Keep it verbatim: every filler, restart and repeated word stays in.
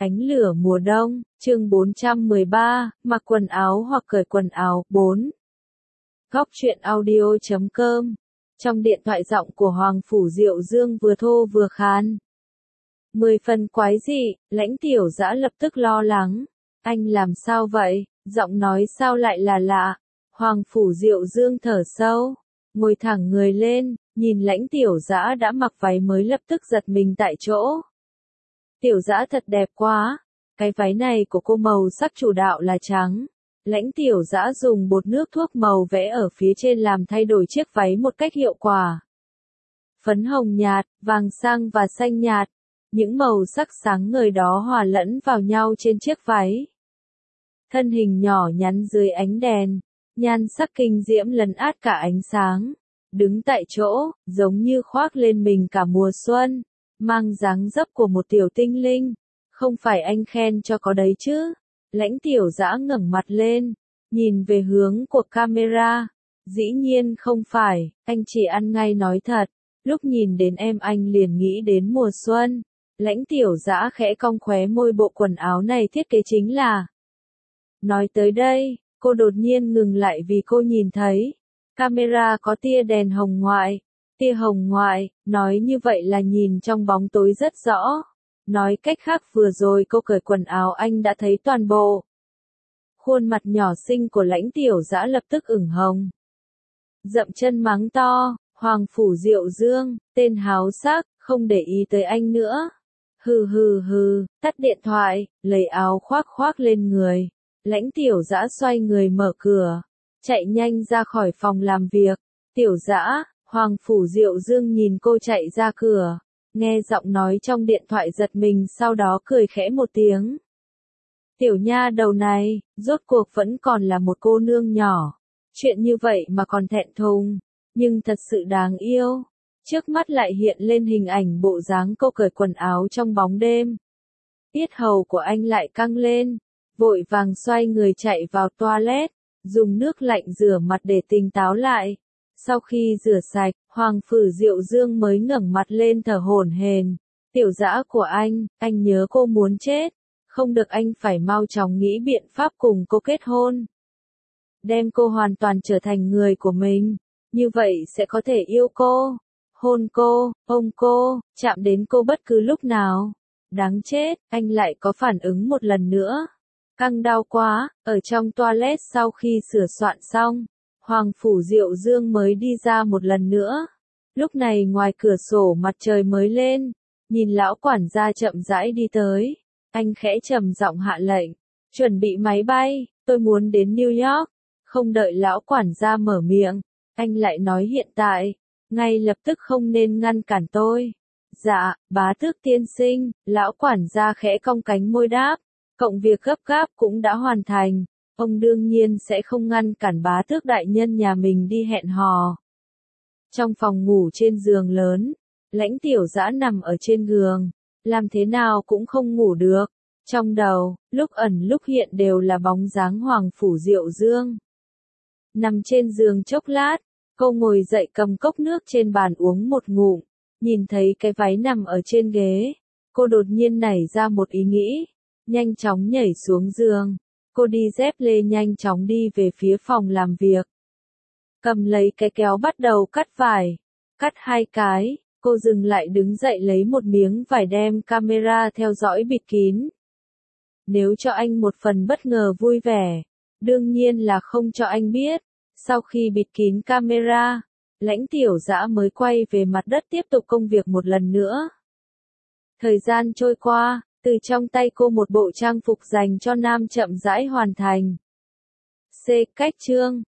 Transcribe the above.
Ánh lửa mùa đông, chương bốn trăm mười ba, mặc quần áo hoặc cởi quần áo, bốn. Góc truyện audio chấm com. Trong điện thoại giọng của Hoàng Phủ Diệu Dương vừa thô vừa khàn. Mười phần quái dị, Lãnh Tiểu Dã lập tức lo lắng. Anh làm sao vậy, giọng nói sao lại là lạ. Hoàng Phủ Diệu Dương thở sâu, ngồi thẳng người lên, nhìn Lãnh Tiểu Dã đã mặc váy mới lập tức giật mình tại chỗ. Tiểu Dã thật đẹp quá, cái váy này của cô màu sắc chủ đạo là trắng. Lãnh Tiểu Dã dùng bột nước thuốc màu vẽ ở phía trên làm thay đổi chiếc váy một cách hiệu quả. Phấn hồng nhạt, vàng sang và xanh nhạt, những màu sắc sáng ngời đó hòa lẫn vào nhau trên chiếc váy. Thân hình nhỏ nhắn dưới ánh đèn, nhan sắc kinh diễm lấn át cả ánh sáng, đứng tại chỗ, giống như khoác lên mình cả mùa xuân, mang dáng dấp của một tiểu tinh linh. Không phải anh khen cho có đấy chứ? Lãnh Tiểu Dã ngẩng mặt lên, nhìn về hướng của camera. Dĩ nhiên không phải, anh chỉ ăn ngay nói thật. Lúc nhìn đến em anh liền nghĩ đến mùa xuân. Lãnh Tiểu Dã khẽ cong khóe môi, bộ quần áo này thiết kế chính là. Nói tới đây, cô đột nhiên ngừng lại vì cô nhìn thấy camera có tia đèn hồng ngoại. Tia hồng ngoại, nói như vậy là nhìn trong bóng tối rất rõ. Nói cách khác, vừa rồi cô cởi quần áo anh đã thấy toàn bộ. Khuôn mặt nhỏ xinh của Lãnh Tiểu Dã lập tức ửng hồng. Dậm chân mắng to, Hoàng Phủ Diệu Dương, tên háo sắc, không để ý tới anh nữa. Hừ hừ hừ, tắt điện thoại, lấy áo khoác khoác lên người. Lãnh Tiểu Dã xoay người mở cửa, chạy nhanh ra khỏi phòng làm việc. Tiểu Dã, Hoàng Phủ Diệu Dương nhìn cô chạy ra cửa, nghe giọng nói trong điện thoại giật mình, sau đó cười khẽ một tiếng. Tiểu nha đầu này, rốt cuộc vẫn còn là một cô nương nhỏ. Chuyện như vậy mà còn thẹn thùng, nhưng thật sự đáng yêu. Trước mắt lại hiện lên hình ảnh bộ dáng cô cởi quần áo trong bóng đêm. Yết hầu của anh lại căng lên, vội vàng xoay người chạy vào toilet, dùng nước lạnh rửa mặt để tỉnh táo lại. Sau khi rửa sạch, Hoàng Phủ Diệu Dương mới ngẩng mặt lên thở hổn hển. Tiểu Dã của anh, anh nhớ cô muốn chết. Không được, anh phải mau chóng nghĩ biện pháp cùng cô kết hôn. Đem cô hoàn toàn trở thành người của mình. Như vậy sẽ có thể yêu cô, hôn cô, ôm cô, chạm đến cô bất cứ lúc nào. Đáng chết, anh lại có phản ứng một lần nữa. Căng đau quá, ở trong toilet sau khi sửa soạn xong. Hoàng Phủ Diệu Dương mới đi ra một lần nữa. Lúc này ngoài cửa sổ mặt trời mới lên, nhìn lão quản gia chậm rãi đi tới. Anh khẽ trầm giọng hạ lệnh, chuẩn bị máy bay, tôi muốn đến New York. Không đợi lão quản gia mở miệng, anh lại nói hiện tại, ngay lập tức không nên ngăn cản tôi. Dạ, bá tước tiên sinh, lão quản gia khẽ cong cánh môi đáp, cộng việc gấp gáp cũng đã hoàn thành. Ông đương nhiên sẽ không ngăn cản bá tước đại nhân nhà mình đi hẹn hò. Trong phòng ngủ trên giường lớn, Lãnh Tiểu Dã nằm ở trên giường, làm thế nào cũng không ngủ được. Trong đầu, lúc ẩn lúc hiện đều là bóng dáng Hoàng Phủ Diệu Dương. Nằm trên giường chốc lát, cô ngồi dậy cầm cốc nước trên bàn uống một ngụm, nhìn thấy cái váy nằm ở trên ghế. Cô đột nhiên nảy ra một ý nghĩ, nhanh chóng nhảy xuống giường. Cô đi dép lê nhanh chóng đi về phía phòng làm việc. Cầm lấy cái kéo bắt đầu cắt vải. Cắt hai cái, cô dừng lại đứng dậy lấy một miếng vải đem camera theo dõi bịt kín. Nếu cho anh một phần bất ngờ vui vẻ, đương nhiên là không cho anh biết. Sau khi bịt kín camera, Lãnh Tiểu Dã mới quay về mặt đất tiếp tục công việc một lần nữa. Thời gian trôi qua. Từ trong tay cô một bộ trang phục dành cho nam chậm rãi hoàn thành. C. Cách chương